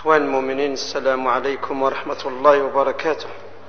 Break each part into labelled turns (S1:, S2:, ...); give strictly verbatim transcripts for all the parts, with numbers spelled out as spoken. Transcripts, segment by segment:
S1: إخوان المؤمنين، السلام عليكم ورحمة الله وبركاته.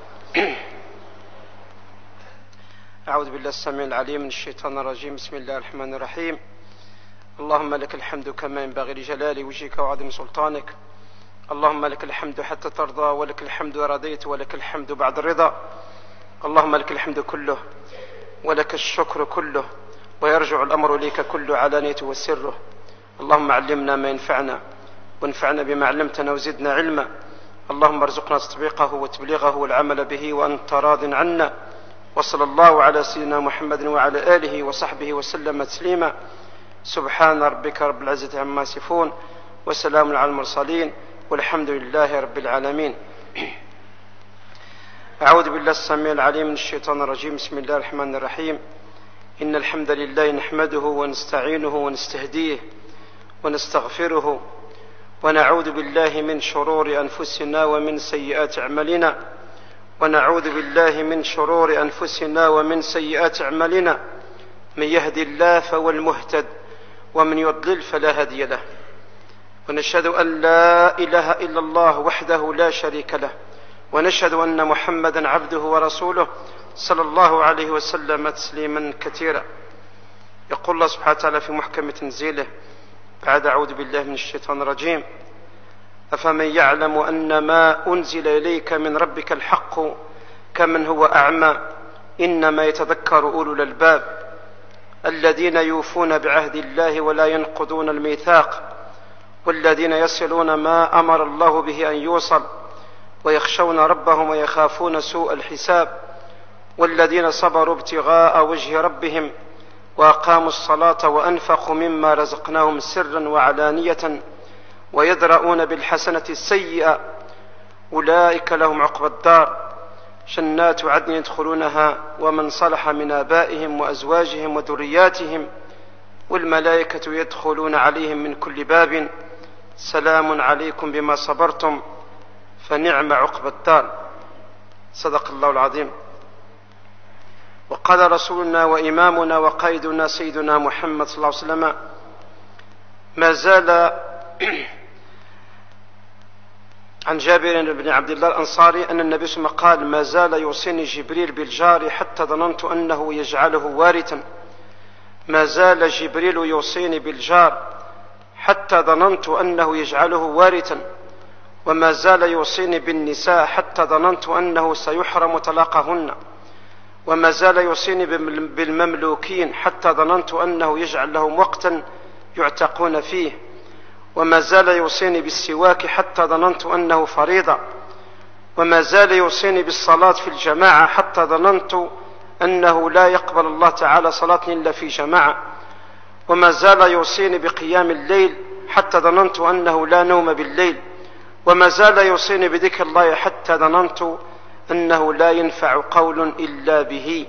S1: أعوذ بالله السميع العليم من الشيطان الرجيم. بسم الله الرحمن الرحيم. اللهم لك الحمد كما ينبغي لجلال وجهك وعظيم سلطانك. اللهم لك الحمد حتى ترضى، ولك الحمد رضيت، ولك الحمد بعد الرضا. اللهم لك الحمد كله ولك الشكر كله، ويرجع الأمر إليك كله علانية وسره. اللهم علمنا ما ينفعنا وانفعنا بما علمتنا وزدنا علما. اللهم ارزقنا تطبيقه وتبليغه والعمل به وأنت راض عنا. وصلى الله على سيدنا محمد وعلى آله وصحبه وسلم تسليما. سبحان ربك رب العزة عما يصفون، وسلام على المرسلين، والحمد لله رب العالمين. أعوذ بالله السميع العليم من الشيطان الرجيم. بسم الله الرحمن الرحيم. إن الحمد لله نحمده ونستعينه ونستهديه ونستغفره، ونعوذ بالله من شرور أنفسنا ومن سيئات أعمالنا ونعوذ بالله من شرور أنفسنا ومن سيئات أعمالنا. من يهدي الله فهو المهتد، ومن يضلل فلا هادي له. ونشهد أن لا إله إلا الله وحده لا شريك له، ونشهد أن محمدا عبده ورسوله صلى الله عليه وسلم تسليما كثيرا. يقول الله سبحانه وتعالى في محكم تنزيله بعد أعوذ بالله من الشيطان الرجيم: أفمن يعلم أن ما أنزل إليك من ربك الحق كمن هو أعمى إنما يتذكر أولو الألباب الذين يوفون بعهد الله ولا ينقضون الميثاق والذين يصلون ما أمر الله به أن يوصل ويخشون ربهم ويخافون سوء الحساب والذين صبروا ابتغاء وجه ربهم وأقاموا الصلاة وأنفقوا مما رزقناهم سرا وعلانية ويدرؤون بالحسنة السيئة أولئك لهم عقبى الدار جنات عدن يدخلونها ومن صلح من آبائهم وأزواجهم وذرياتهم والملائكة يدخلون عليهم من كل باب سلام عليكم بما صبرتم فنعم عقبى الدار. صدق الله العظيم. وقال رسولنا وإمامنا وقائدنا سيدنا محمد صلى الله عليه وسلم: ما زال عن جابر بن عبد الله الأنصاري أن النبي صلى الله عليه وسلم قال: ما زال يوصيني جبريل بالجار حتى ظننت أنه يجعله وارثا. ما زال جبريل يوصيني بالجار حتى ظننت أنه يجعله وارثا. وما زال يوصيني بالنساء حتى ظننت أنه سيحرم طلاقهن. وما زال يوصيني بالمملوكين حتى ظننت أنه يجعل لهم وقتا يعتقون فيه. وما زال يوصيني بالسواك حتى ظننت أنه فريضة. وما زال يوصيني بالصلاة في الجماعة حتى ظننت أنه لا يقبل الله تعالى صلاة إلا في جماعة. وما زال يوصيني بقيام الليل حتى ظننت أنه لا نوم بالليل. وما زال يوصيني بذكر الله حتى ظننت أنه لا ينفع قول إلا به.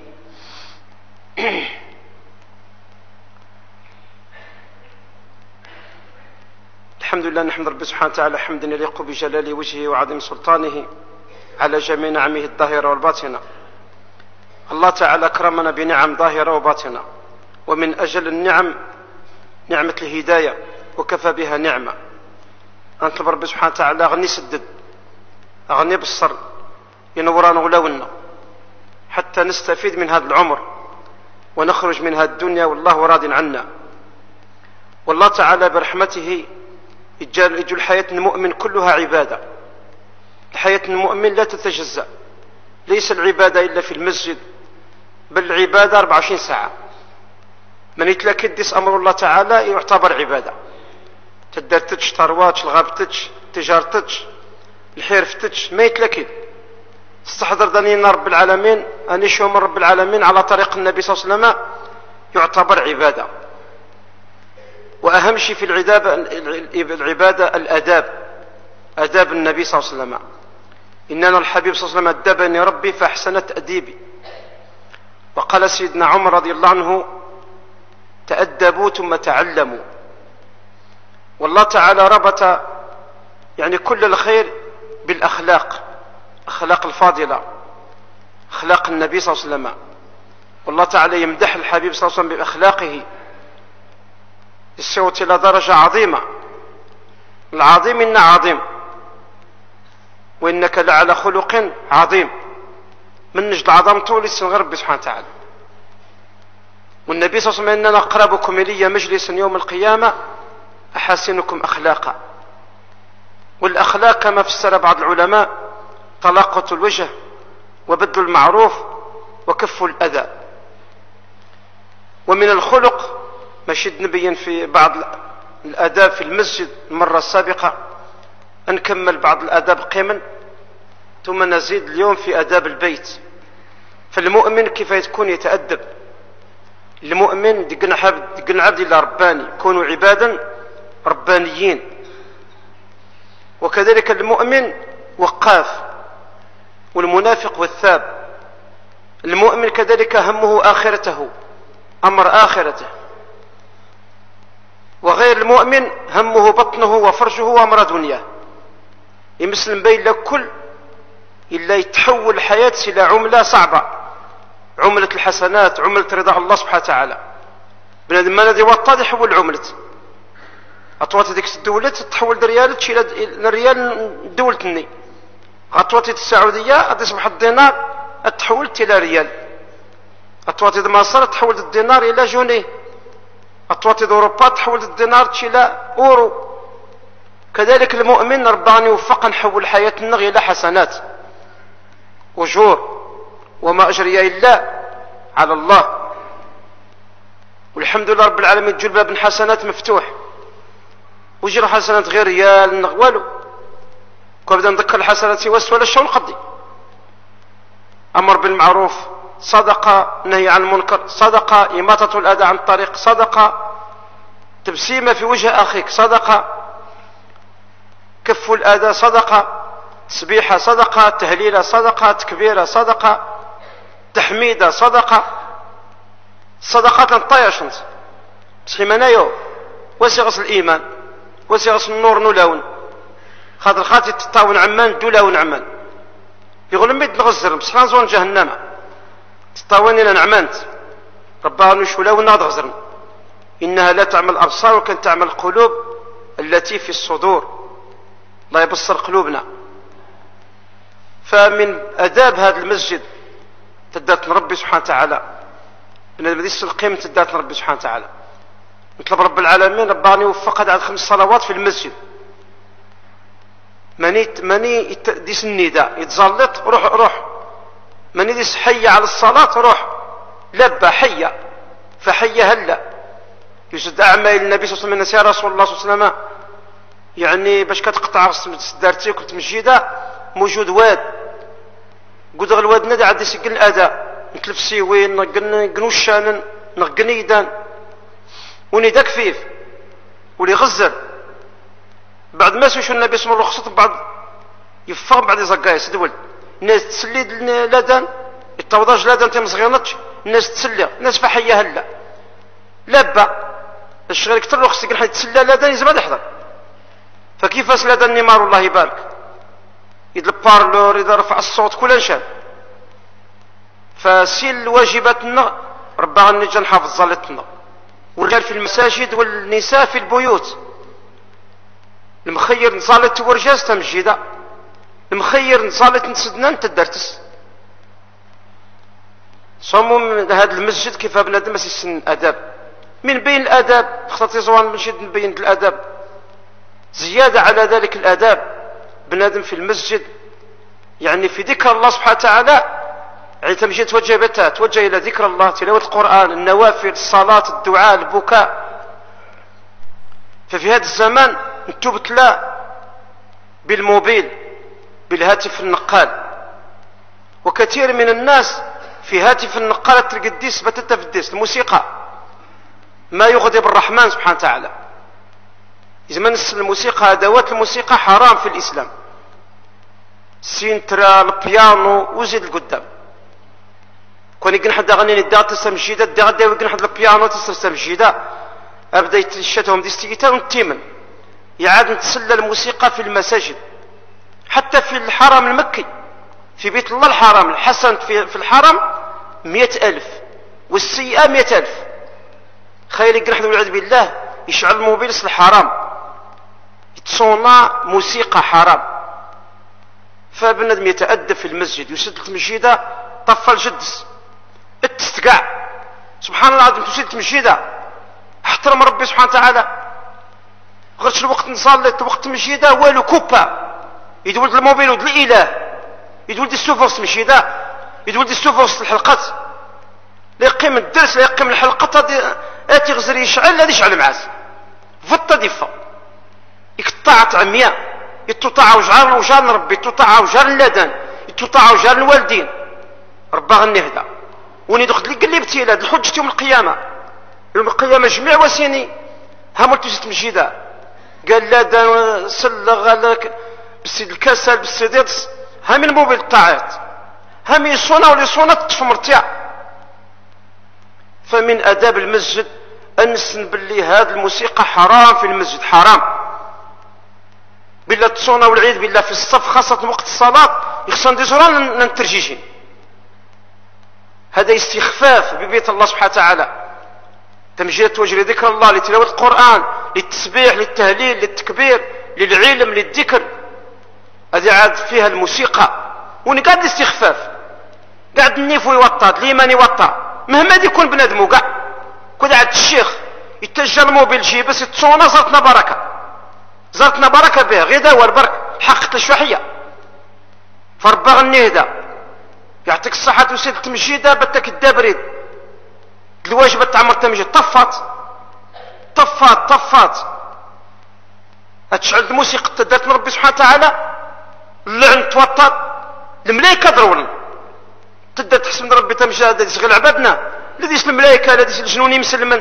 S1: الحمد لله، نحمد ربي سبحانه وتعالى حمدا يليق بجلال وجهه وعظيم سلطانه على جميع نعمه الظاهرة والباطنة. الله تعالى أكرمنا بنعم ظاهرة وباطنة، ومن أجل النعم نعمة الهداية، وكفى بها نعمة. أنطلب ربي سبحانه وتعالى أغني سدد، أغني بالصر، ينوران ولونا حتى نستفيد من هذا العمر ونخرج من هذه الدنيا والله راض عنا. والله تعالى برحمته يجعل الحياة المؤمن كلها عبادة. الحياة المؤمن لا تتجزأ، ليس العبادة إلا في المسجد، بل العبادة أربعة وعشرين ساعة. من يتلكدس أمر الله تعالى يعتبر عبادة. تدرتش ترواتش الغابتش تجارتش الحرفتش ما يتلكد. استحضر دنينا رب العالمين أن يشوم من رب العالمين على طريق النبي صلى الله عليه وسلم يعتبر عبادة. وأهم شيء في العبادة, العبادة الأداب، أداب النبي صلى الله عليه وسلم. إننا الحبيب صلى الله عليه وسلم أدبني ربي فأحسن تأديبي. وقال سيدنا عمر رضي الله عنه: تأدبوا ثم تعلموا. والله تعالى ربط يعني كل الخير بالأخلاق، أخلاق الفاضلة، أخلاق النبي صلى الله عليه وسلم. والله تعالى يمدح الحبيب صلى الله عليه وسلم بأخلاقه الصوت إلى درجة عظيمة. العظيم إن عظيم وإنك لعلى خلق عظيم. من نجد عظمته لسنغ ربي سبحانه وتعالى. والنبي صلى الله عليه وسلم: إننا أقربكم إلي مجلسا يوم القيامة أحاسنكم أخلاقا. والأخلاق كما فسر بعض العلماء طلاقة الوجه وبذل المعروف وكف الأذى. ومن الخلق ما شد نبين في بعض الآداب في المسجد المرة السابقة، نكمل بعض الآداب قيما ثم نزيد اليوم في آداب البيت. فالمؤمن كيف يكون يتأدب؟ المؤمن دقنا عبد الله رباني، كونوا عبادا ربانيين. وكذلك المؤمن وقاف، والمنافق والثاب. المؤمن كذلك همه آخرته، أمر آخرته. وغير المؤمن همه بطنه وفرجه وأمر دنياه. يمسلم بين لكل إلا يتحول الحياة إلى عملة صعبة، عملة الحسنات، عملة رضا الله سبحانه وتعالى. بنادم ما الذي وطاد يحول عملة أطوات ديك الدولة تتحول دريال تشيل الريال دولة الني. أطوات السعودية تصبح الدينار تحول إلى ريال. أطوات مصر تحول الدينار إلى جنيه. أطوات أوروبا تحول الدينار إلى أورو. كذلك المؤمن ربنا يوفق نحول حياتنا إلى حسنات أجور، وما أجري إلا على الله. والحمد لله رب العالمين تجول باب حسنات مفتوح، وجر حسنات غير ريال والو. كنبدا نذكر الحسنات سوى ولا الشغل قضي. أمر بالمعروف صدقة، نهي عن المنكر صدقة، إماطة الأذى عن الطريق صدقة، تبسيمة في وجه أخيك صدقة، كف الأذى صدقة، تسبيحة صدقة، تهليلة صدقة، تكبيرة صدقة، تحميدة صدقة. صدقات نطيش انت بس منايو وسيغس الإيمان وسيغس النور نولون. خاطر خاطي تطاون عمان دولون عمان يقول ميد نغزر بس نزون جهنم تطاوني لنعمانت ربها نشولاو نغزرن. إنها لا تعمل الأبصار وكان تعمل القلوب التي في الصدور. الله يبصر قلوبنا. فمن أداب هذا المسجد تدات ربي سبحانه وتعالى، من المديس القيم تدات ربي سبحانه وتعالى. نطلب رب العالمين رباني يوفق هذا خمس صلوات في المسجد. ماني ماني ديس النداء يتزلط روح روح، ماني ديس حي على الصلاة روح لبى حية فحية هلا. يوجد أعمال النبي صلى الله عليه وسلم يا رسول الله صلى الله عليه وسلم يعني باش كتقطع دارتي كنت مسجدة موجود واد قد الواد ندى عاد يسكن الأداء نتلف سيوين نقنو الشانن نقنيدان وندا كفيف ولي غزر. بعد ما سوشو النبي صلى الله عليه وسلم بعد يفهم بعد يزقايس دول الناس تسلي لادان التوضاج لادان تم صغيرنتش الناس تسلي الناس فحية هلا لابا الشغل كتر له خصك نحن تسلى لادان يزبد يحضر. فكيف اسلاد النمار الله يبارك يد البارلور اذا رفع الصوت كل نشان. فسيل واجباتنا ربنا نجي نحافظ ظلتنا. والرجال في المساجد والنساء في البيوت. المخير نصالت ورجاز تمجيدا، المخير نصالت نسدنا تدرتس. صمم هذا المسجد كيف بنادم السن اداب. من بين الاداب خاطر زوان المسجد من بين الاداب زيادة على ذلك الآداب بنادم في المسجد يعني في ذكر الله سبحانه وتعالى. يعني تمشي توجه بتا توجه إلى ذكر الله، تلاوة القرآن، النوافل، الصلاة، الدعاء، البكاء. ففي هذا الزمان نتوبت لا بالموبيل بالهاتف النقال. وكثير من الناس في هاتف النقال تلقى الديس بتتا في الديس الموسيقى ما يغضب الرحمن سبحانه وتعالى. إذا ما نس الموسيقى أدوات الموسيقى حرام في الإسلام. سينترا البيانو وزيد القدام كون يقن حد أغني الدار تستمجيدة الدار دا يقن حد البيانو تستمجيدة أبدا يتشتهم ديستيجيتال ونتيمن يعاد نتسلى الموسيقى في المساجد حتى في الحرم المكي في بيت الله الحرام. الحسن في, في الحرم مئة ألف والسيئة مئة ألف. خير يقن حد والعياذ بالله يشعل الموبيل الحرام يتصونا موسيقى حرام. فبنادم يتأدب في المسجد يسد المسجد طفى الجدس اتستقع سبحان الله العظيم تسد المسجد احترم ربي سبحانه وتعالى غيرش الوقت نصلي وقت المسجد والو كوبا يدولد الموبيل ود الاله يدولد السوفوس المسجد يدولد السوفوس الحلقات لا يقيم الدرس لا يقيم الحلقه اتي غزر يشعل هذا يشعل معاس فطه دفا يقطع عمياء يتطاع وجار وجار ربي يتطاع وجار اللدن يتطاع وجار الوالدين ربا غنهدا وني دخل لي قال لي بتي هاد الحجه يوم القيامه يوم القيامه جميع وسيني هامل تجت مجيده قال لا دا سلغ لك بالسيد الكسل بالسيد يدس هامي الموبيل طاعت هامي يصونا ولا يصونا تطفى مرتيع. فمن اداب المسجد ان نسن باللي هذه الموسيقى حرام في المسجد حرام بالله تصونا والعيد بالله في الصف خاصة وقت الصلاة يخصن دي زران ننترجيجين هذا استخفاف ببيت الله سبحانه وتعالى تمجيد وجري ذكر الله لتلاوة القرآن للتسبيح للتهليل للتكبير للعلم للذكر هذه عاد فيها الموسيقى وني قاعد الاستخفاف قاعد النيف يوطى الإيمان يوطى مهما يكون بنادم وقع كل عاد الشيخ يتجه الموبيل جيب بس تصونا زرتنا بركة زرتنا بركة به غدا والبرك حقت الشوحية فربا غنيهدا يعطيك الصحة وسيد تمجيدة بتك الدابريد الواجب تعمر تمجيد طفات طفات طفات هتشعل الموسيقى تدات من ربي سبحانه وتعالى اللعن توطر الملايكة ضرورا تدات تحسن ربي تمجيد الذي شغل عبادنا الذي الملايكة الذي الجنوني مسلما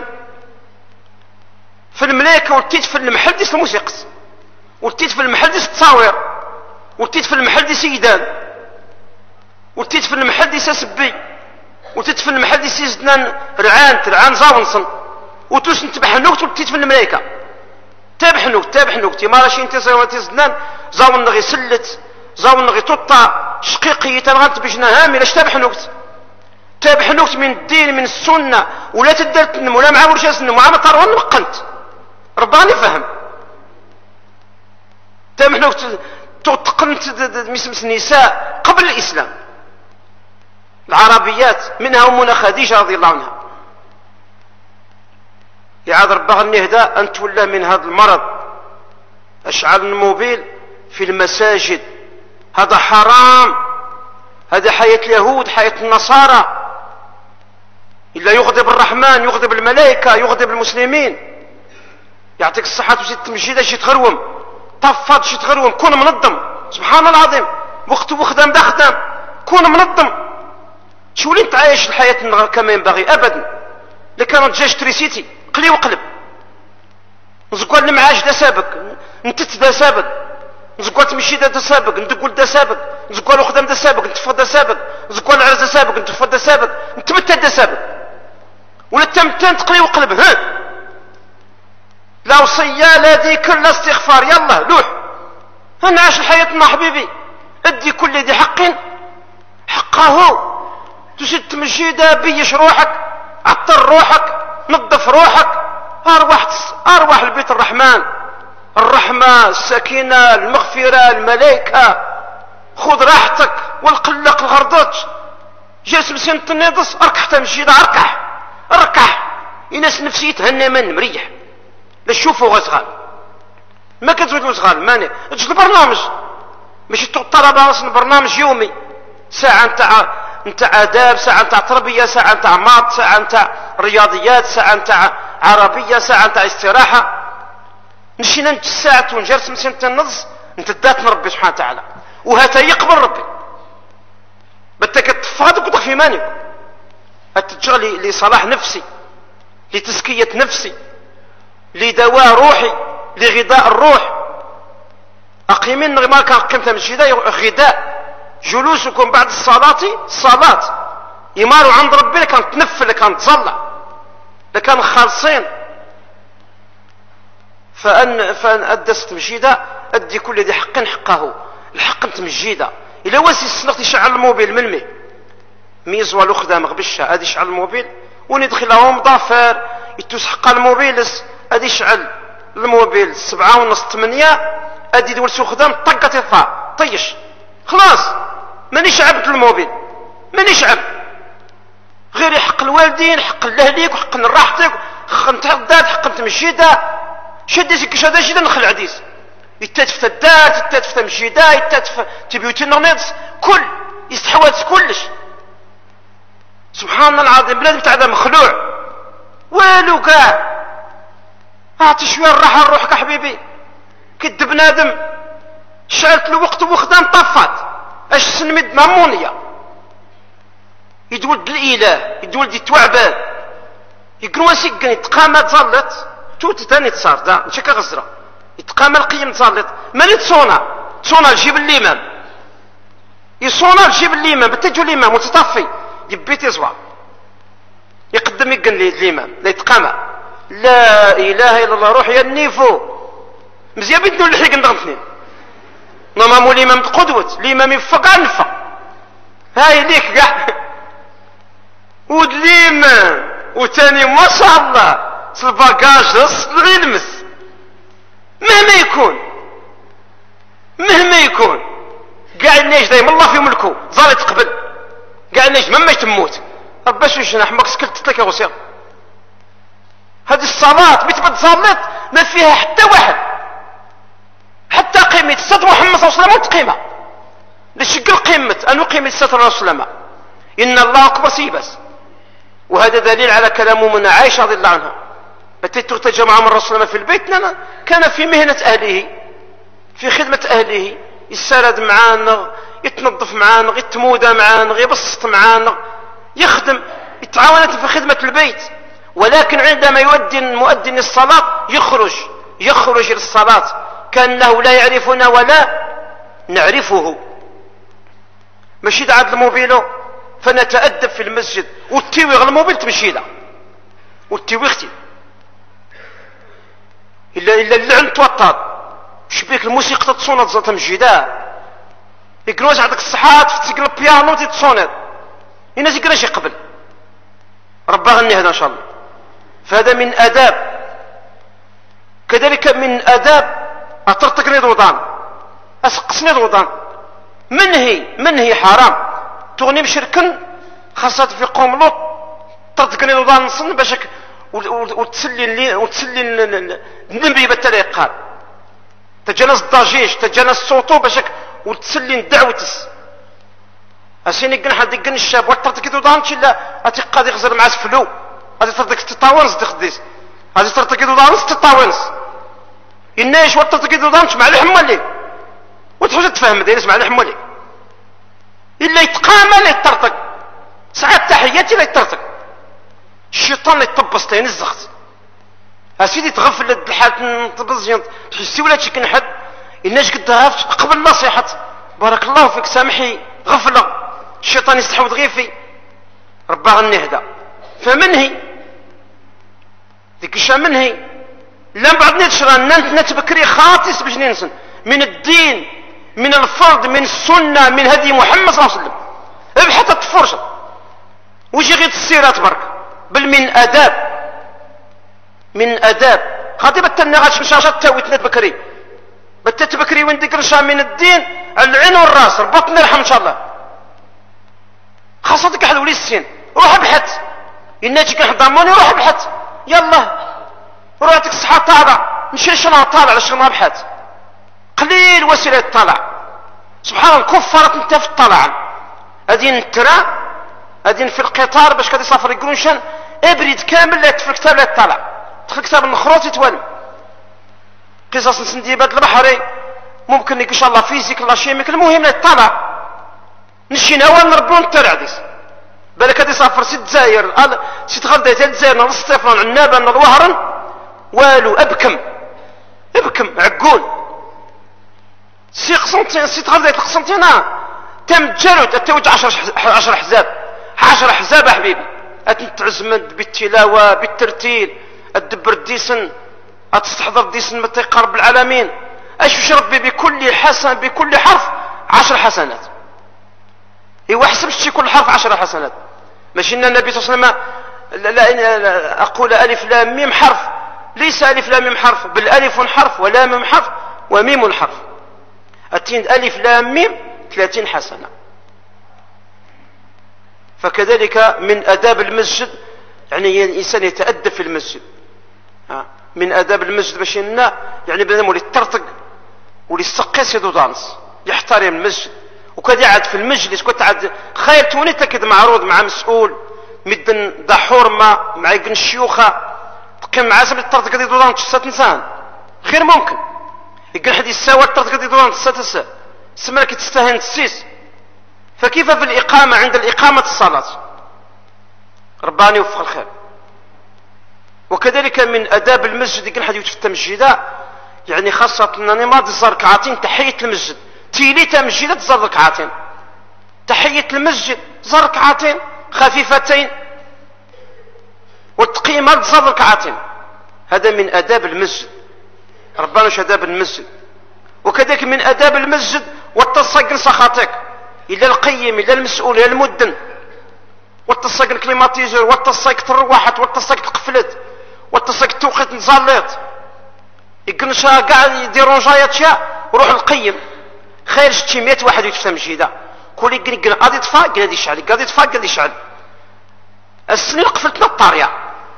S1: في الملايكة ولتيت في المحل ديس الموسيقى ولتيت في المحل ديس التصاوير ولتيت في المحل ديس سيدان ولتيت في المحل ديس سبي ولتيت في المحل ديس سيدنا رعان رعان زاونصن وتوس نتبع حنوكت ولتيت في الملايكة تابع حنوكت تابع حنوكت ما راشي انت زاونتي زاون نغي سلت زاون نغي توطا شقيقي تنغنت بجنا هامي لاش تابع حنوكت تابع حنوكت من الدين من السنة ولا تدرت نم ولا مع ورشاس نم وعام طارون وقنت رباني فهم تابع حنوكت تقنت مسمس النساء قبل الإسلام العربيات منها أمنا خديجة رضي الله عنها يعاد ربها النهداء أن تولى من هذا المرض أشعل الموبيل في المساجد هذا حرام هذا حياة اليهود حياة النصارى إلا يغضب الرحمن يغضب الملائكة يغضب المسلمين يعطيك الصحة وزيد تمجيدة شي تغروم طفات شي تغروم كون منظم سبحان الله العظيم وقت وخدام دا خدام كون منظم شو لين تعايش الحياة كما ينبغي أبدا لكان تجاش تريسيتي قلي وقلب نزقوا المعاش دا سابق نتت دا سابق نزقوا تمشي دا سابق ندقول دا سابق نزقوا الخدام دا سابق نتفض دا سابق نزقوا العرس دا سابق نتفض دا سابق نتمتت دا سابق ولا تمتن تقلي وقلب ها لا وصية لا ذكر لا استغفار يلا لوح هنعيش حياتنا حبيبي ادي كل ذي حق حقه تسد تمجيدا بيش روحك عطر روحك نظف روحك ارواح ارواح البيت الرحمن الرحمة السكينة المغفرة الملائكة خذ راحتك والقلق الغردوت جالس مسين النضس اركح تمجيدا اركح اركح يناس نفسي تهنى من مريح لا تشوفوا غزغال ما كتزودوا غزغال ماني اجل برنامج ماشي تطلب اصلا برنامج يومي ساعه نتاع نتاع اداب ساعه نتاع تربيه ساعه نتاع ماط ساعه نتاع رياضيات ساعه نتاع عربيه ساعه نتاع استراحه مشينا نت ساعه ونجلس مسين النص انت دات من ربي سبحانه وتعالى وهذا يقبل ربي بدك تفاضك وتخفي ماني هتجعلي لصلاح نفسي لتزكيه نفسي لدواء روحي لغذاء الروح أقيمين ما كان قيمتها من الشداء غذاء جلوسكم بعد الصلاة صلاة يماروا عند ربنا كان تنفل كان تصلى لكان خالصين فأن فأن أدست مجيدة أدي كل ذي حق حقه الحق متمجيدة إلا واسي السنق يشعل الموبيل من مي ميز والو خدام غبشة هذه يشعل الموبيل وندخلهم ضافر يتوس حق الموبيل هذه يشعل الموبيل سبعة ونص ثمانية هذه دول سو خدام طقت الطا طيش خلاص مانيش عبد الموبيل، مانيش عبد، غير يحق الوالدين، حق الاهليك، وحق راحتك، حق نتعداد، حق نتمشيدا، شديتك كش هذا شيء نخل عديس يتاتف الدات، يتاتف تمشيدا، يتاتف تبيوتي نونيتس، كل يستحوذ كلش. سبحان الله العظيم، بلاد بتاع هذا مخلوع والو كاع. اعطي شويه الراحه لروحك يا حبيبي. كد بنادم شعلت له وقت وخدام طفات اش سنمد مامونيه يتولد الاله، يتولد يتوعبان يقروا سكن يتقامى تزلط توت ثاني تصار دا نشكا غزره يتقامى القيم تزلط مالي تصونا تصونا الجيب الامام يصونا الجيب الامام بتجو الامام متطفي يبيت يزوى يقدم يقن لي الامام لا يتقامى لا اله الا الله روح يا النيفو مزيان بيتنو اللي حيق نغمثني نمامو الامام قدوة الامام يفق عنفق هاي ليك كاع ود الامام وتاني ما شاء الله الباكاج غير المس مهما يكون مهما يكون كاع الناس دايما الله في ملكه ظل يتقبل كاع الناس مهما تموت ربا شو جناح ماك سكلت لك يا غسير. هذه الصلاة بتبت صلت ما فيها حتى واحد حتى قيمة السيد محمد صلى الله عليه وسلم تقيمة لشكل قيمة أنه قيمة السيد صلى الله عليه وسلم إن الله أكبر سيبس. وهذا دليل على كلام من عائشة رضي الله عنها التي ترتجى مع من رسول في البيت كان في مهنة أهله في خدمة أهله يسرد معانا يتنظف معانا يتمودى معانا يبسط معانا يخدم يتعاون في خدمة البيت. ولكن عندما يؤذن مؤذن الصلاة يخرج يخرج للصلاة كأنه لا يعرفنا ولا نعرفه. مشي عاد الموبيل فنتأدب في المسجد والتيويغ الموبيل تمشي له والتيويغتي إلا إلا اللعن توطد شبيك الموسيقى تصونت زلطة مجيدا يقروز عندك الصحات في تسقل البيانو تتصونت الناس يقراش يقبل ربا غني هذا إن شاء الله. فهذا من آداب. كذلك من آداب أطرتقني الوضان أسقسني الوضان منهي منهي حرام تغني بشركن خاصة في قوم لوط طرتقني الوضان نصن باشك وتسلي وتسلي النبي بالتالي قال تجنس الضجيج تجنس صوته باشك وتسلي دعوتس اسيني كن حد يقن الشاب وطرتك الوضان تشلا اتقاد يغزر مع سفلو هذه طرتك تطاونس تخديس هذه طرتك الوضان تطاونس الناش وطرتك الوضان مع الحمالي وتحوز تفهم دايرس مع الحمالي الا يتقامى لا يطرطق ساعات تحياتي لا يطرطق الشيطان اللي يطبس ينزخت اسيدي تغفل الحال تبزين تحسي ولا تشكن حد الناس قد غافت قبل نصيحه بارك الله فيك سامحي غفله الشيطان يستحوذ غير في ربا غني هذا فمنهي ديك الشيء منهي لا بعد نتشرى ننت بكري خاطس باش ننسن من الدين من الفرض من السنه من هدي محمد صلى الله عليه وسلم ابحث التفرشه وجي غير السيرات برك بل من اداب من اداب خاطب التنغاش مشاشات تاويت بكري بتت بكري وين ديك من الدين العين والراس البطن يرحم ان شاء الله خاصتك احد ولي السين روح ابحث الناجي كان ضموني روح ابحث يلا روحتك الصحه طالع نمشي شنو طالع على شنو ابحث قليل وسيله الطلع سبحان الله كفرت انت في الطلع هذه الترا هذه في القطار باش كادي يسافر يقولون شان ابرد كامل لا في الكتاب لا يطلع دخل كتاب النخروت يتوالم قصص سنديبات البحري ممكن ان شاء الله فيزيك الله شيميك المهم لا يطلع نشينا وين نربون الترعديس بالك هادي سافر ست دزاير ست غلدة تاع الجزائر نص طيفان عنابه الوهرن والو ابكم ابكم عقول سي قسنطين سي غلدة القسنطينه تم جلد التوج عشر عشر احزاب عشر احزاب حبيبي اتنتعزمد بالتلاوه بالترتيل الدبر الديسن اتستحضر ديسن متى يقرب العالمين اش ربي بكل حسن بكل حرف عشر حسنات ايوا حسب شي كل حرف عشر حسنات ماشي ان النبي صلى الله عليه وسلم لا, لا, لا اقول الف لام ميم حرف ليس الف لام ميم حرف بل الف حرف ولام حرف وميم حرف التين الف لام ميم ثلاثين حسنة. فكذلك من آداب المسجد يعني الإنسان يتأدب في المسجد. من آداب المسجد باش ينا يعني بنادم ولي يطرطق ولي يسقس يدو دانس يحترم المسجد. وكذا عاد في المجلس كنت عاد خير توني تكد معروض مع مسؤول مدن دحور ما مع يقن الشيوخة كان مع سبب الطرطق يدو دانس ست انسان خير ممكن يقن حد يساوى الطرطق يدو دانس ست انسان سمالك تستهين تسيس. فكيف في الإقامة عند الإقامة الصلاة رباني يوفق الخير. وكذلك من أداب المسجد يقول حد يوتف التمجيدة يعني خاصة أنني ما تزار ركعتين تحية المسجد تيلي تمجيدة تزار ركعتين تحية المسجد زار ركعتين خفيفتين والتقييمة تزار ركعتين. هذا من أداب المسجد ربنا وش أداب المسجد. وكذلك من أداب المسجد والتصق سخاتك إلا القيم إلا المسؤول إلا المدن والتصق الكليماتيزور والتصق تروحت والتصق تقفلت والتصق توقيت نزاليت يقنشها قاعد يديرون جايات شاء وروح القيم خير شتي مئة واحد يتفهم مجيدة كل يقن يقن قاعد يطفى قاعد يشعل قاعد يطفى قاعد يشعل السنين قفلتنا الطارية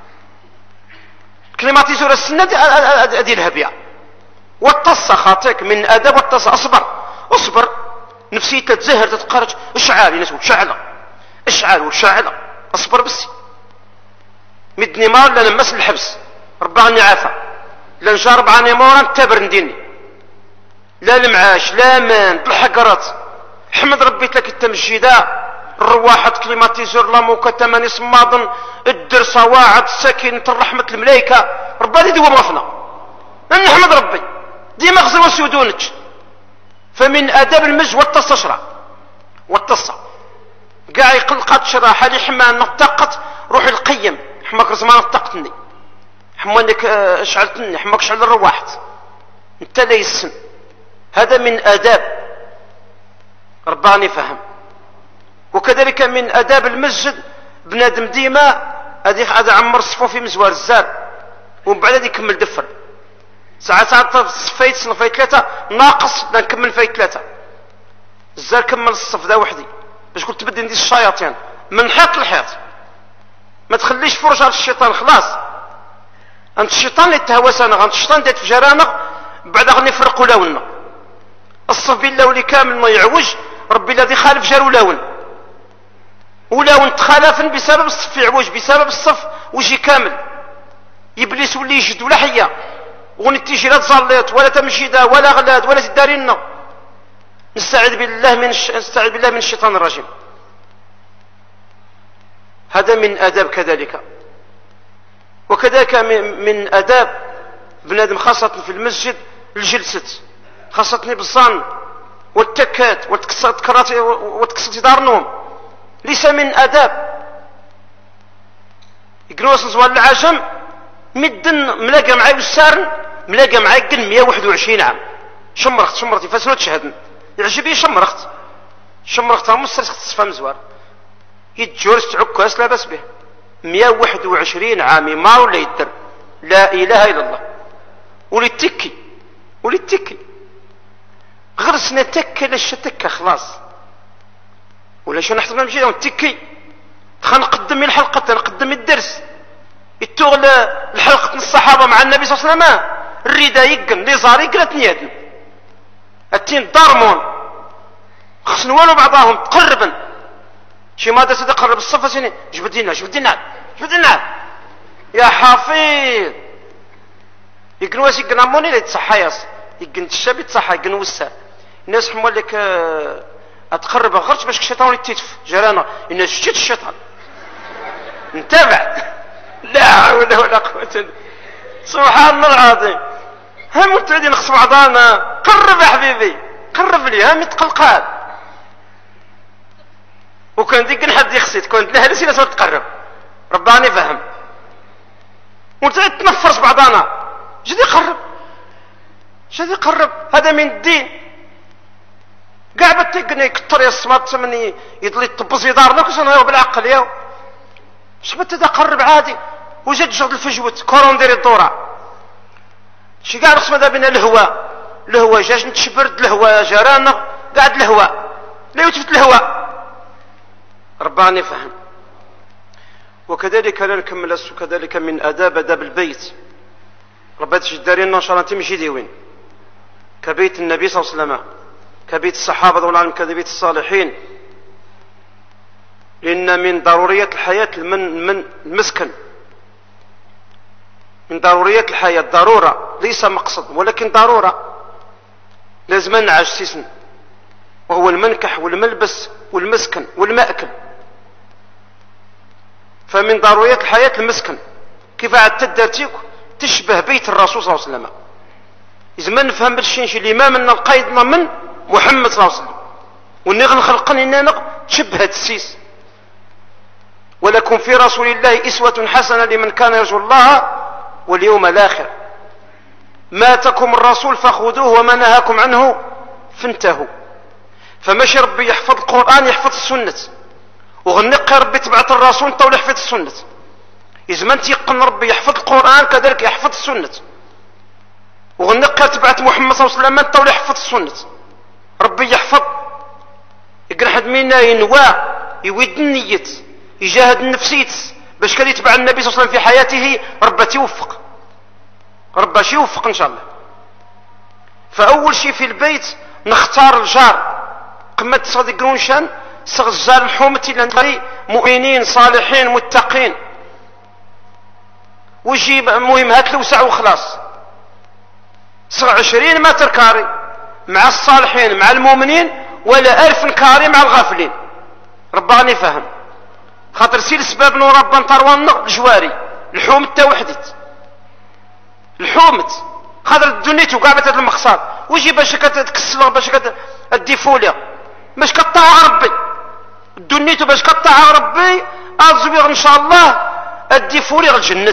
S1: كليماتيزور السنة هذه الهبية. والتصة خاطيك من أدب والتصة أصبر أصبر نفسيتك تزهر تتقرج اشعال الناس شعلة اشعال وشعلة اصبر بس مدني مار لا نمس الحبس ربع النعافة لا نجارب عني مورا نتابر نديني لا المعاش لا مان بالحقرات حمد ربيت لك التمجيدة الرواحة كليماتيزور لاموكا تماني صماضن الدرسة واعد سكينة الرحمة الملايكة ربي دي ومرفنا نحمد ربي دي مغزر وسودونك. فمن آداب المج والتصشرة والتصة قاع يقل قد شرا حالي حما نطقت روح القيم حماك رزمان نطقتني حمانك اشعلتني حماك شعل الرواحت انت لا يسن. هذا من آداب رباني فهم. وكذلك من آداب المسجد بنادم ديما هذا عمر الصفو في مزوار الزار ومن بعد يكمل دفر ساعات ساعات صفيت صنفيت ثلاثة ناقص لا نكمل فايت ثلاثة الزار كمل الصف ذا وحدي باش كنت بدي ندير الشياطين من حيط لحيط ما تخليش فرجة على الشيطان خلاص انت الشيطان اللي تهوسنا انت الشيطان ديت في جرانا بعد غني فرقوا لونا الصف بالله ولي كامل ما يعوج ربي الذي خالف جار ولون ولون تخالفا بسبب الصف يعوج بسبب الصف وجي كامل ابليس ولي يجد ولا حيه وغني تيجي لا تصليت ولا تمشيدا ولا غلاد ولا تدارينا. نستعيذ بالله من الش... نستعيذ بالله من الشيطان الرجيم. هذا من آداب كذلك. وكذلك من آداب بنادم خاصة في المسجد الجلسة خاصة بالظن والتكات والتكرات والتكسات دار النوم ليس من آداب. يقنوص نزوال العجم مدن ملاقى معاي بالسارن ملاقى معاي قل مئة وواحد وعشرين عام شمرخت شمرتي فاسلو تشهدن يعجبني شمرخت شمرخت مسترسخت تصفى مزوار يتجورس تعكاس لا بس به مئة وواحد وعشرين عام ما ولا يدر لا اله الا الله ولتكي ولتكي غرسنا تكه للشتكه خلاص ولا شو نحضر نمشي ونتكي خلينا نقدم الحلقه نقدم الدرس يتوغل الحلقة الصحابة مع النبي صلى الله عليه وسلم الرداء يقن لي زار يقن تنيادن التين دارمون خصن والو بعضهم تقربا شي ماذا تقرب الصفة سنين جبد لنا جبد لنا جبد لنا يا حفيظ يقن واس يقن اموني لي تصحى ياس يقن الشاب يتصحى يقن وسا الناس حمول لك اتقرب غرش باش الشيطان يتيتف جرانا الناس شتت الشيطان نتابع لا حول ولا قوة الا سبحان الله العظيم. هم متعدين نخص بعضانا قرب يا حبيبي قرب لي هم يتقلقال وكان ديك حد يخسيت كنت لها لسي ناس تقرب رباني فهم متعد تنفرس بعضانا جدي قرب جدي قرب. هذا من الدين قاع بتقني يكتر يا الصمات مني يضل يطبز في دارنا كسنا بالعقل ياو شبت تقرب عادي وجد جرد الفجوت كورون ديري الدورة شي قاعد نقسم هذا بين الهواء الهواء جاش نتشبرد الهواء جرانا قاعد الهواء لا يلتفت الهواء. رباني فهم. وكذلك لا نكمل كذلك من آداب آداب البيت. ربات جدارين إن شاء الله تمشي ديوين كبيت النبي صلى الله عليه وسلم، كبيت الصحابة رضي الله عنهم، كبيت الصالحين. لأن من ضروريات الحياة من من المسكن، من ضروريات الحياة، ضرورة ليس مقصد ولكن ضرورة. لازم نعيش سيسن، وهو المنكح والملبس والمسكن والمأكل. فمن ضروريات الحياة المسكن. كيف عاد تدارتيك تشبه بيت الرسول صلى الله عليه وسلم. إذا ما نفهم بالشيء اللي ما منا القايدنا من محمد صلى الله عليه وسلم، ونغن خلقنا إننا تشبه هاد السيس. ولكم في رسول الله إسوة حسنة لمن كان يرجو الله واليوم الآخر. ما أتاكم الرسول فخذوه وما نهاكم عنه فانتهوا. فماشي ربي يحفظ القرآن يحفظ السنة، وغنقي ربي تبعت الرسول انت ولا يحفظ السنة. إذا ما انت يقن ربي يحفظ القرآن كذلك يحفظ السنة، وغنقي تبعت محمد صلى الله عليه وسلم انت ولا يحفظ السنة. ربي يحفظ يقول حد منا ينوى يود النية يجاهد نفسيت باش كان يتبع النبي صلى الله عليه وسلم في حياته. ربي توفق، ربي شي يوفق ان شاء الله. فاول شيء في البيت نختار الجار. قمة صديق رونشان صغ الجار الحومتي لان مؤمنين صالحين متقين، ويجيب مهم هات له وسع وخلاص. صغ عشرين متر كاري مع الصالحين مع المؤمنين، ولا ألف كاري مع الغافلين. رباني فهم. خاطر سير سباب نور ربان طروان الجواري الحومت تا وحدت الحومت خاطر الدنيا توقعبت هذا المخصار. ويجي باش كتكسل باش كتديفوليا باش كطاع ربي الدنيا باش كطاع ربي ازوير ان شاء الله الديفولي الجنة.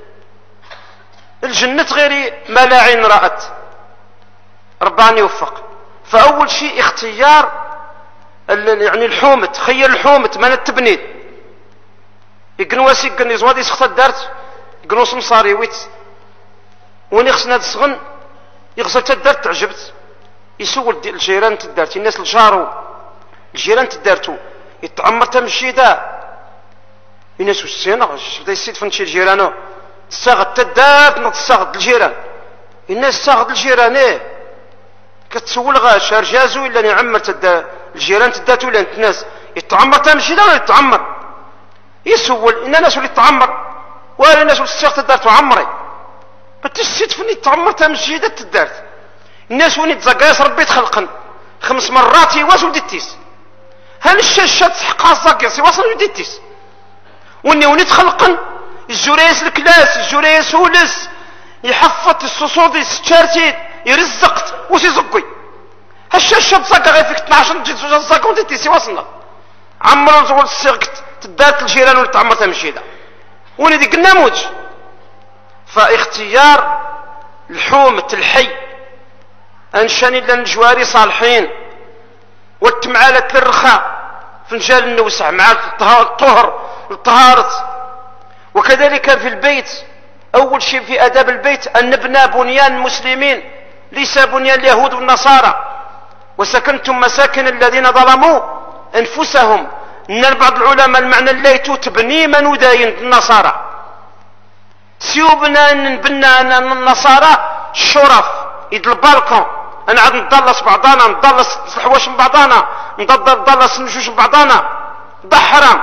S1: الجنة غير ما لا عين رأت. رباني يوفق. فأول شيء اختيار يعني الحومت. خير الحومت من التبنيد. يقنواسي يقني زوادي سخطة دارت يقنوس مصاري ويت وني خصنا تسغن يغسل تدارت تعجبت يسول الجيران تدارت الناس الجارو الجيران تدارتو يتعمر تمشي دا الناس والسينا بدا يسيد فنشي الجيرانو تساغد تدارت نتساغد الجيران الناس تساغد الجيران ايه كتسول غاش رجازو الا نعمر تدا الجيران تداتو ولا الناس يتعمر تمشي دا ولا يتعمر يسول ان الناس اللي تعمر ولا الناس اللي تساغد تدارتو عمري بتسيت فني تعمر تمشي دا تدارت الناس وين تزقايس ربي تخلقن خمس مرات يواصل ديتيس هل الشاشة تحقها الزقايس يواصل ديتيس وني وني تخلقن الجوريس الكلاس الجوريس ولس يحفظ الصصودي ستشارتين يرزقت وش يزقي هالشاشة تزقا غير فيك اثنا عشر جيت زوجة تزقا وديتيس يواصلنا عمر زول السيغت تدات الجيران ولا تعمر تمشي دا وني ديك النموذج. فاختيار الحومة الحي انشاني لنا الجواري صالحين والتمعالة للرخاء فنجال النوسع مع الطهر الطهارة. وكذلك في البيت اول شيء في اداب البيت ان نبنى بنيان المسلمين ليس بنيان اليهود والنصارى. وسكنتم مساكن الذين ظلموا انفسهم. ان بعض العلماء المعنى الليتو تبني من وداين النصارى سيوبنا نبنى النصارى الشرف يد البالكون انا عاد نضلص بعضانا نضلص الحواش من بعضانا نضلص نجوج من بعضانا ده حرام.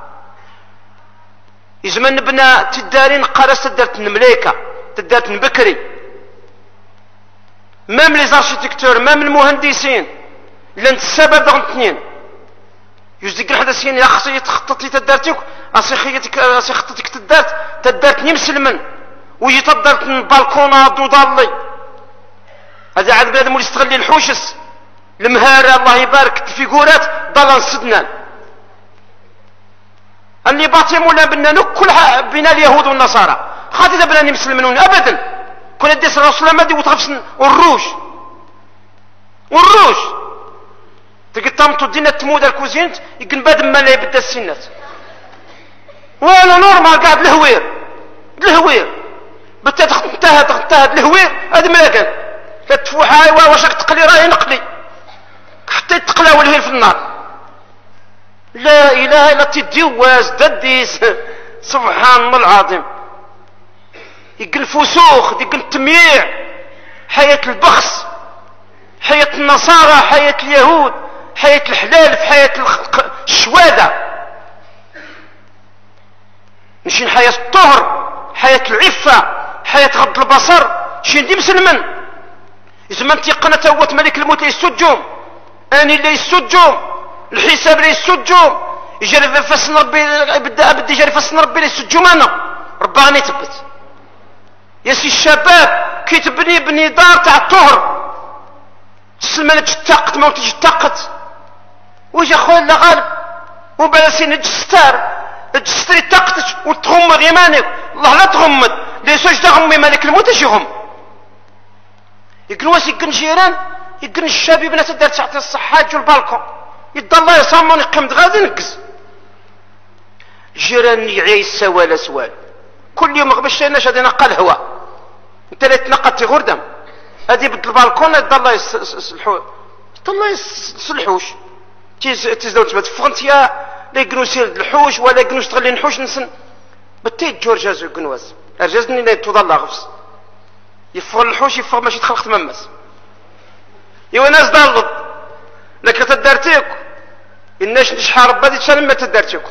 S1: إذا ما نبنى تدارين قرص تدارت الملايكة تدارت بكري مام لي زارشيتكتور مام المهندسين لان السبب غن اثنين يجدك الحدثين يا خصي تخطط لي تدارتك اسي خيتك اسي خطتك تدارت تدارتني مسلمن ويجي تدارت البالكونات وضالي هذا عاد بنادم اللي يستغل الحوشس المهارة الله يبارك الفيغورات ضل نسدنا اللي باطيم ولا بنا نكل بنا اليهود والنصارى خاطي اذا بناني مسلمون ابدا كل ديس الرسول ما دي وتغفسن والروج والروج تقطمتو دينا تمود الكوزينت يمكن بعد ما لا يبدا السنات ولا نورمال قاعد الهوير الهوير بتات انتهت انتهت الهوير هذا ما كان تتفوح واش راك تقلي راهي نقلي حتى تقلاو الهير في النار. لا اله الا تديواز دديس سبحان الله العظيم. يقل الفسوخ ديك التمييع، حياة البخس، حياة النصارى، حياة اليهود، حياة الحلال، في حياة الشوادة، نشين حياة الطهر، حياة العفة، حياة غض البصر، شين دي مسلمن زمان تيقنا توت ملك الموت يسجوم، اني لا يسجوم، الحساب لا يسجوم، يجري فاسن ربي بدا بدي يجري فاسن ربي لا يسجوم، انا ربي غني يثبت يا سي الشباب كي تبني بني دار تاع الطهر السلمانة تشتقت ما تشتقت وجا خويا لا غالب وبلاسي نجستار تجستري تقتش وتغمض يمانك، الله لا تغمض ليس واش تغمي مالك الموت اش يغم. يقن واش يقن جيران، يقن الشاب بنات دار تحت الصحات جو البالكون يد الله يصمون يقيم غادي نقز. جيران يعيا يسوى لا سوال كل يوم غبش لنا شادي نقى الهواء، انت لا تنقطي غردم هادي بد البالكون يد الله يصلحوا يد الله يصلحوش تزدو تبات فرنتيا لا يقنو سير الحوش ولا يقنوش تغلي نحوش نسن بتيت جورجاز يقنواز ارجازني لا توضل غفص يفغل الحوش يفغل ماشي تخلقت ممس يوا ناس ضلط لك تدارتيك الناس نشحى ربا دي تسلم ما تدارتيك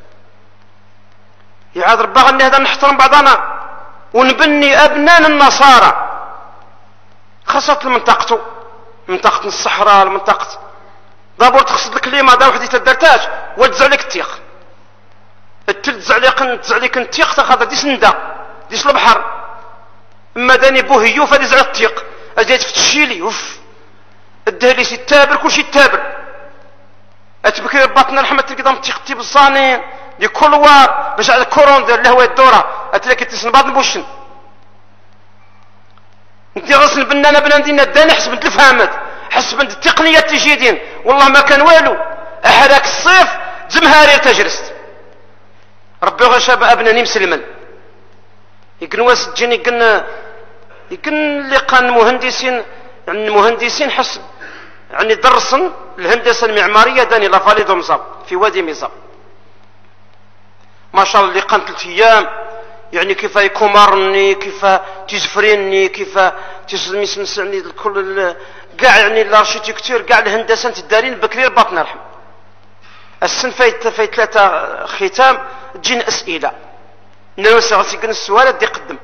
S1: يعاد ربا غني هذا نحترم بعضنا ونبني ابنان النصارى خاصة المنطقة منطقة الصحراء المنطقة دابور تخصد الكليمة دا وحدي تدارتاش وتزع لك التيق التلتز عليك نتزع لك التيق تاخذ ديس ندا ديس البحر اما داني بوهيو فدي زع التيق اجي تفتشيلي اوف الدهليس يتابر كلشي يتابر اتبكي باطنا رحمة تلقى متيقتي بالصانين دي كل وار باش على الكورون دير الهواء الدوره اتلاقي تسن بعض نبوشن انت غسل بنانا بنان دينا داني حسب الفهمت حسب التقنيات تجيدين والله ما كان والو احرك الصيف زمهاري تجرست ربي غشاب ابناني مسلما يكن واس تجيني يكن يكن اللي كان مهندسين يعني المهندسين حسب يعني درسن الهندسه المعماريه داني لافالي دو مصاب في وادي مصاب ما شاء الله اللي كان ثلاث ايام يعني كيف يكمرني كيف تزفريني كيف تسمعني كل كاع يعني الارشيتكتور كاع الهندسه تدارين بكري باطنا رحم السن فايت فايت ثلاثه ختام تجينا اسئله نوس غاسيكن السؤال دي يقدم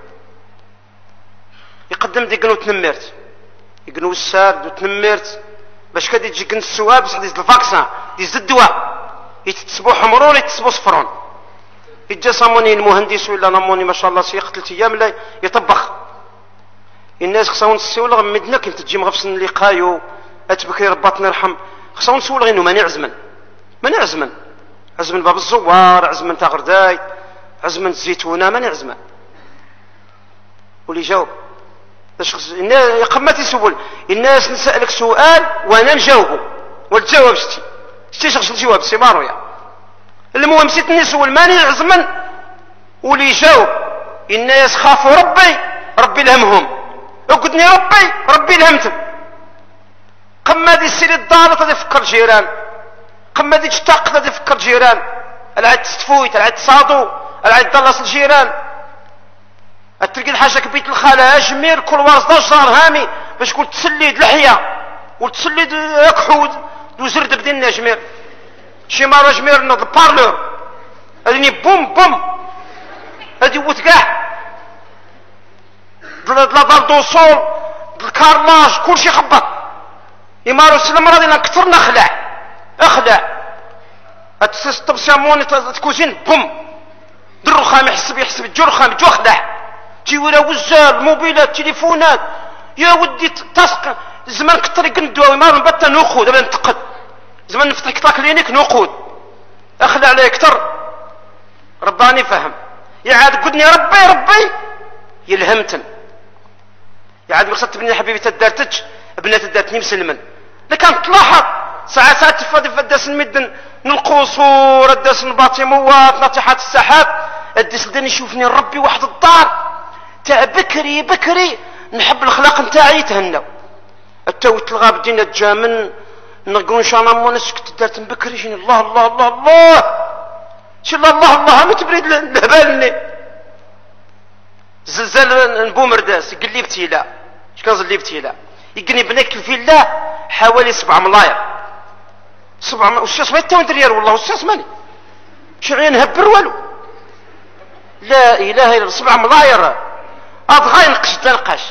S1: يقدم دي كنو تنمرت يكنو السار دو تنمرت باش كدي تجي كن السؤال بصح ديز الفاكسان ديز الدواء يتسبو حمرون يتسبو صفرون يجا صاموني المهندس ولا نموني ما شاء الله سيق ثلاث ايام لا يطبخ الناس خصهم نسول غمدنا كنت تجي مغفص اللقايو اتبكي رباطنا يرحم خصهم نسول غينو ماني عزمن ماني عزمن عزمن باب الزوار عزمن تاع غرداي عزمن الزيتونه ماني عزمن واللي جاوب الناس قمتي سبل الناس نسالك سؤال وانا نجاوبه والجواب شتي شتي شخص الجواب سي مارويا المهم سيت نسول ماني عزمن واللي يجاوب الناس خافوا ربي ربي لهمهم وقدني ربي ربي لهمتم قما دي السير الدار تدي فكر جيران قما دي تشتاق تدي فكر جيران العاد تستفويت العاد تصادو العاد تدلص الجيران تلقي الحاجه كبيت الخاله اجمير كل واصله شهر هامي باش كنت تسليد لحيه وتسليد كحود وزرد بدين اجمير شي مره جمير نض بارلور هذني بوم بوم هذي وت كاع لا دار دوصول الكارلاج كلشي خبط يمارو سلم راضي نكثر نخلع اخلع الطب ساموني تكوزين بوم درو خام يحسب يحسب الجر خام جو خلع تي ولا وزال موبيلات تليفونات يا ودي تسق زمان كثر يقندوا يمارو نبتا نقود دابا نتقد زمان نفتح كطا كلينيك نقود اخلع عليه كثر رباني فهم يعاد قدني ربي ربي يلهمتن يعاد مقصد تبني حبيبي تدارتج بنات دارتني مسلما لكن تلاحظ ساعات ساعات تفادي فداس المدن القصور الداس الباطموات ناطحات السحاب الداس لداني يشوفني ربي واحد الدار تاع بكري بكري نحب الاخلاق نتاعي يتهناو التوت الغاب دينا الجامن نقول شانا مو نسكت دارت بكري شنو الله الله الله الله شو الله الله الله ما تبريد لهبالني زلزال نبومرداس قال لي بتيلا اش كان زلي بتيلا يقني بناك الفيلا حوالي سبعة ملاير سبعة وش اسمه التاون ريال والله وش اسماني شغالين نهبر والو لا اله الا سبعة ملاير اضغى ينقش تنقش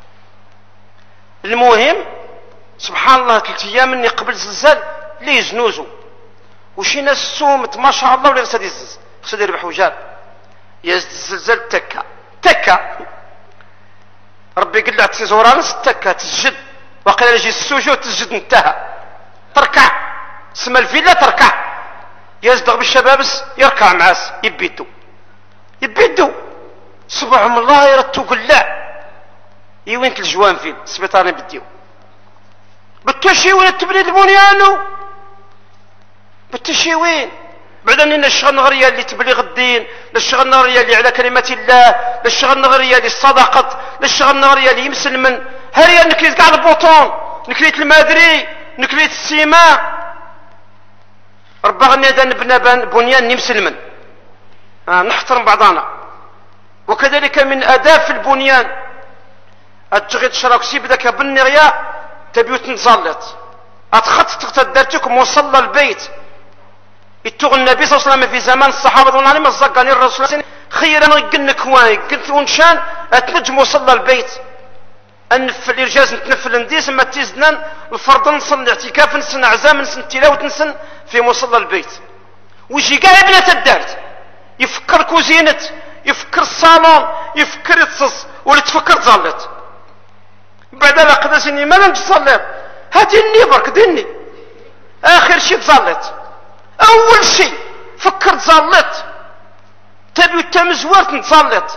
S1: المهم سبحان الله ثلاث ايام مني قبل زلزال لي يزنوزو وشي ناس سومت ما شاء الله ولا غسد يزز غسد يربح وجال يزد الزلزال تكا تكا ربي قال له تزورانس تكا تسجد وقيل يجي السوجو تسجد انتهى تركع سما الفيلا تركع يزدغ بالشبابس يركع معاس يبيدو يبيدو سبع ملاير تقلع يوين الجوان فين سبيطاري بديو بالتشيوين التبريد البنيانو بالتشيوين بعدين ان الشغل نغريه اللي تبليغ الدين للشغل نغريه اللي على كلمه الله للشغل نغريه اللي الصدقه للشغل نغريه اللي يمسلمن هريا نكريت كاع البوطون نكريت المادري نكريت السيما ربا غني هذا نبنى بنيان يمسلمن آه نحترم بعضنا وكذلك من اداب في البنيان اتغيت تشراكسي بدك بني غيا تبيوت نزلط اتخطط تدرتك وصل البيت يتوغ النبي صلى الله عليه وسلم في زمان الصحابه رضوان عليهم الزقاني الرسول خيرا نقنك كواني قلت ونشان اتنجم وصل البيت انف الارجاز نتنفل نديس ما تيزنان الفرض نصن الاعتكاف نسن عزام نسن تلاوه نسن في مصلى البيت ويجي كاع بنات الدارت يفكر كوزينت يفكر الصالون يفكر يتصص ولا تفكر تزلط بعد لا قداسني ما نتصلي هاتي الني برك ديني اخر شي تزلط اول شيء فكرت زلط تبي التمزورت نتزلط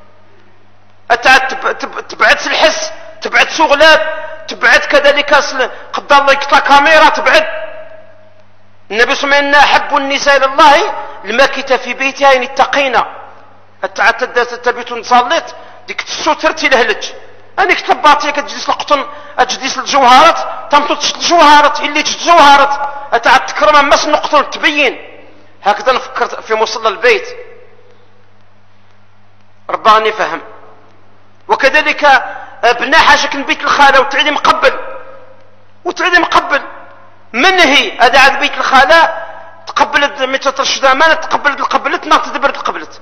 S1: تبعد الحس تبعد سغلاب تبعد كذلك قدر الله يقطع كاميرا تبعد النبي صلى الله عليه وسلم احب النساء الى الله الماكث في بيتها ان اتقينا تبي تنصلت ديك السترتي لهلج انا كتب باطيه كتجلس القطن تجلس الجوهرات تمطط الجوهرات اللي تجوهرات اتعد تكرم مس القطن تبين هكذا نفكر في مصلى البيت رباني فهم وكذلك ابناء حاشك بيت الخاله وتعدي مقبل وتعدي مقبل من هي هذا عاد بيت الخاله تقبلت متى ترشد امانه تقبلت القبلت ما تدبرت القبلت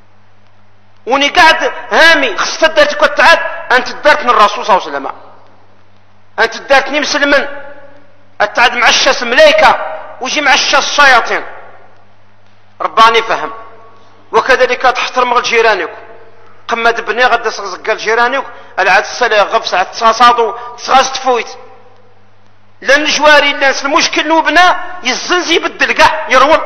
S1: وني قاعد هامي خصها دارتك وتعاد انت دارت من الرسول صلى الله عليه وسلم انت دارتني مسلما اتعاد مع الشاس ملائكه ويجي مع الشاس الشياطين رباني فهم وكذلك تحترم غير جيرانك قمة بني غدا زقال جيرانك العاد السلا غفص عاد تصاصادو تصاص تفويت لان جواري الناس المشكل نوبنا يزنز يبدل كاع يرول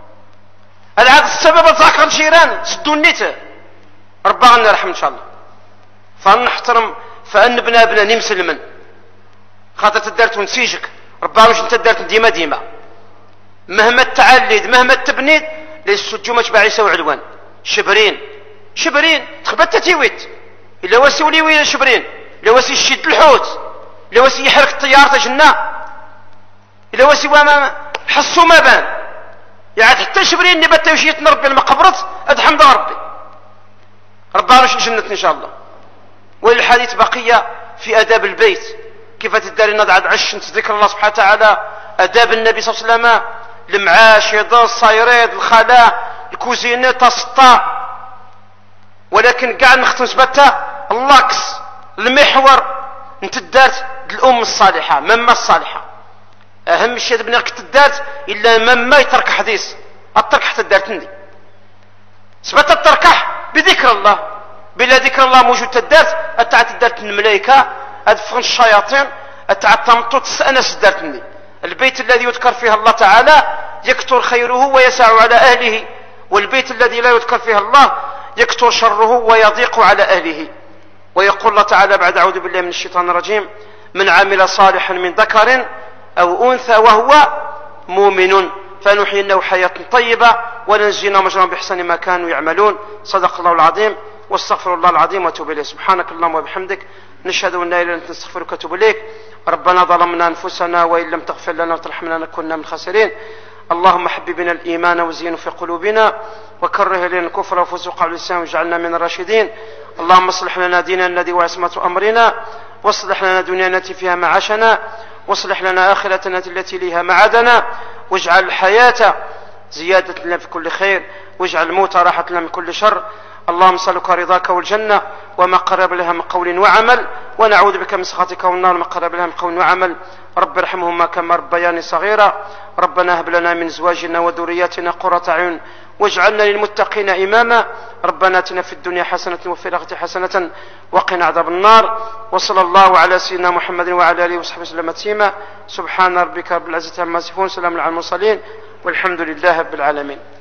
S1: العاد السبب ذاك الجيران سدوا النيت ربا غني يرحم ان شاء الله فنحترم فان بنا بنا نمسلمن خاطر تدارت ونسيجك ربا واش انت دارت ديما ديما مهما التعليد مهما التبنيد ليس الجمعة باع يساوي علوان شبرين شبرين تخبت تيويت الا واسي ولي شبرين الا واسي يشد الحوت الا واسي يحرق الطيارة جنة الا واسي وما حسوا ما بان يعني حتى شبرين نبات وشيت ربي المقبرت ادحمد ربي ربنا باش جنة ان شاء الله. وللحديث بقية في اداب البيت كيف تداري نضعد عش ذكر الله سبحانه وتعالى اداب النبي صلى الله عليه وسلم المعاش يضل الصيريد الخلاء الكوزينات السطاء ولكن قاعد نختم سبتها اللاكس المحور انت دارت الام الصالحه مما الصالحه اهم شيء بناك تدارت الا مما يترك حديث الترك حتى دارتني سبت التركح بذكر الله بلا ذكر الله موجود تدارت اتعت دارت الملائكه ادفن الشياطين اتعت تمطط تستانس دارتني البيت الذي يذكر فيه الله تعالى يكثر خيره ويسع على اهله والبيت الذي لا يذكر فيه الله يكثر شره ويضيق على اهله. ويقول الله تعالى بعد اعوذ بالله من الشيطان الرجيم من عمل صالحا من ذكر او انثى وهو مؤمن فنحيينه حياة طيبة وننجينا مجرم بإحسان ما كانوا يعملون. صدق الله العظيم واستغفر الله العظيم واتوب اليه. سبحانك اللهم وبحمدك نشهد ان لا اله الا انت نستغفرك ونتوب اليك. ربنا ظلمنا أنفسنا وإن لم تغفر لنا وترحمنا لنكونن من الخاسرين. اللهم حببنا الإيمان وزينه في قلوبنا وكره إلينا الكفر والفسوق والعصيان واجعلنا من الراشدين. اللهم اصلح لنا ديننا الذي هو عصمة أمرنا، واصلح لنا دنيانا التي فيها معاشنا، واصلح لنا آخرتنا التي ليها معادنا، واجعل الحياة زيادة لنا في كل خير، واجعل الموت راحة لنا من كل شر. اللهم نسألك رضاك والجنة وما قرب لها من قول وعمل، ونعوذ بك من سخطك والنار وما قرب لها من قول وعمل. رب ارحمهما كما ربياني صغيرا. ربنا هب لنا من ازواجنا وذرياتنا قرة اعين واجعلنا للمتقين إماما. ربنا اتنا في الدنيا حسنة وفي الآخرة حسنة وقنا عذاب النار. وصلى الله على سيدنا محمد وعلى آله وصحبه وسلم تسليما. سبحان ربك رب العزة عما يصفون، سلام على المرسلين والحمد لله رب العالمين.